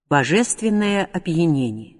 Божественное опьянение.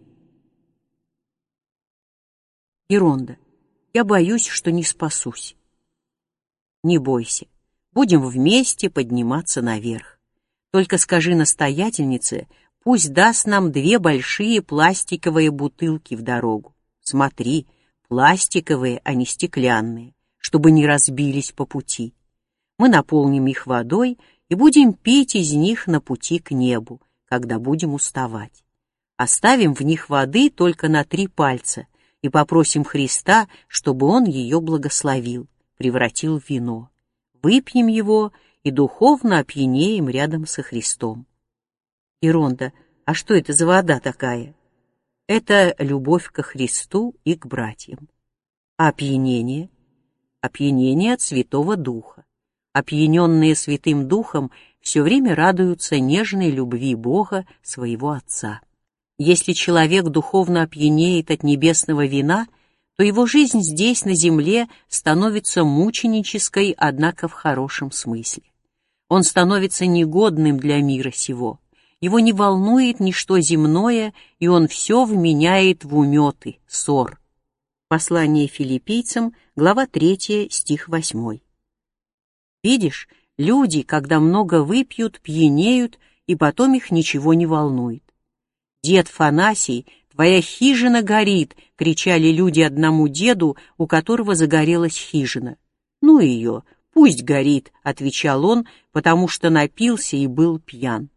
Еронда. Я боюсь, что не спасусь. Не бойся. Будем вместе подниматься наверх. Только скажи настоятельнице, пусть даст нам 2 большие пластиковые бутылки в дорогу. Смотри, пластиковые, а не стеклянные, чтобы не разбились по пути. Мы наполним их водой и будем пить из них на пути к небу, когда будем уставать. Оставим в них воды только на 3 пальца и попросим Христа, чтобы Он ее благословил, превратил в вино. Выпьем его и духовно опьянеем рядом со Христом. Еронда, а что это за вода такая? Это любовь ко Христу и к братьям. А опьянение? Опьянение от Святого Духа. Опьяненные Святым Духом все время радуются нежной любви Бога, своего Отца. Если человек духовно опьянеет от небесного вина, то его жизнь здесь, на земле, становится мученической, однако в хорошем смысле. Он становится негодным для мира сего. Его не волнует ничто земное, и он все вменяет в уметы, ссор. Послание Филиппийцам, глава 3, стих 8. Видишь, люди, когда много выпьют, пьянеют, и потом их ничего не волнует. «Дед Фанасий, твоя хижина горит!» — кричали люди одному деду, у которого загорелась хижина. «Ну ее, пусть горит!» — отвечал он, потому что напился и был пьян.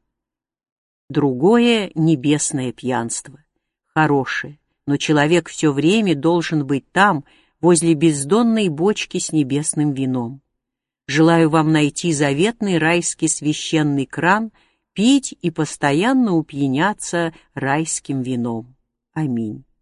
Другое — небесное пьянство. Хорошее, но человек все время должен быть там, возле бездонной бочки с небесным вином. Желаю вам найти заветный райский священный кран, пить и постоянно упьяняться райским вином. Аминь.